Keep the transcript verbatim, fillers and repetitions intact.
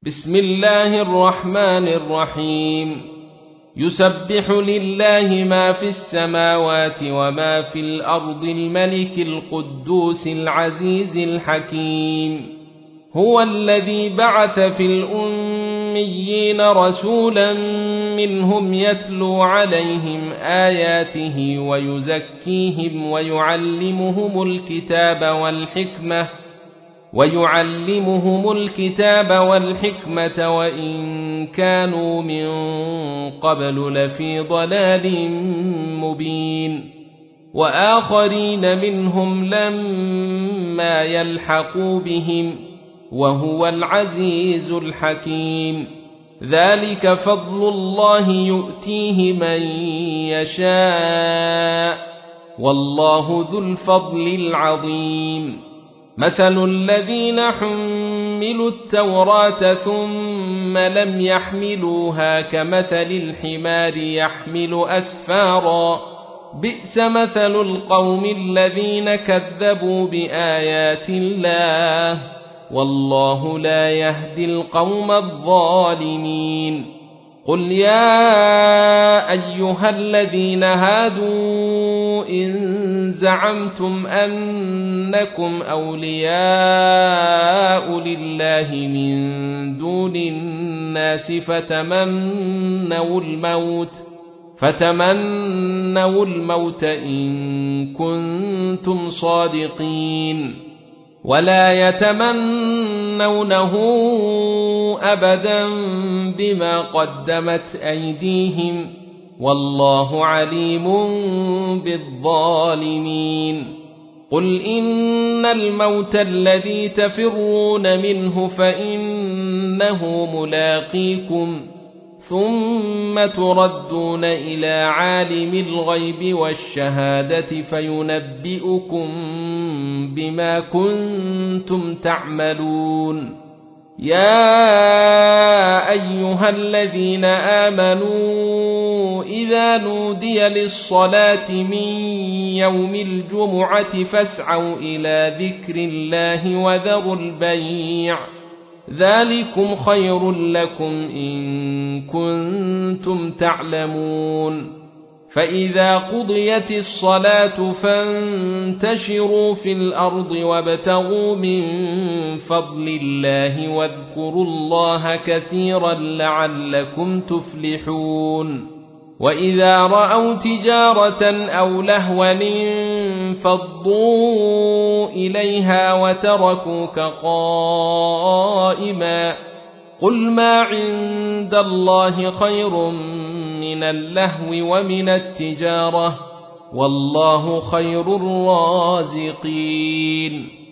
بسم الله الرحمن الرحيم يسبح لله ما في السماوات وما في الأرض الملك القدوس العزيز الحكيم هو الذي بعث في الأميين رسولا منهم يتلو عليهم آياته ويزكيهم ويعلمهم الكتاب والحكمة ويعلمهم الكتاب والحكمة وإن كانوا من قبل لفي ضلال مبين وآخرين منهم لما يلحقوا بهم وهو العزيز الحكيم ذلك فضل الله يؤتيه من يشاء والله ذو الفضل العظيم مثل الذين حملوا التوراة ثم لم يحملوها كمثل الحمار يحمل أسفارا بئس مثل القوم الذين كذبوا بآيات الله والله لا يهدي القوم الظالمين قل يا أيها الذين هادوا إن زعمتم أنكم أولياء لله من دون الناس فتمنوا الموت فتمنوا الموت إن كنتم صادقين ولا يتمنونه أبدا بما قدمت أيديهم والله عليم بالظالمين قل إن الموت الذي تفرون منه فإنه ملاقيكم ثم تردون إلى عالم الغيب والشهادة فينبئكم بما كنتم تعملون يا أيها الذين آمنوا إذا نودي للصلاة من يوم الجمعة فاسعوا إلى ذكر الله وذروا البيع ذلكم خير لكم إن كنتم تعلمون فإذا قضيت الصلاة فانتشروا في الأرض وابتغوا من فضل الله واذكروا الله كثيرا لعلكم تفلحون وإذا رأوا تجارة أو لهوا انفضوا إليها وتركوك قائما قل ما عند الله خير من اللهو ومن التجارة والله خير الرازقين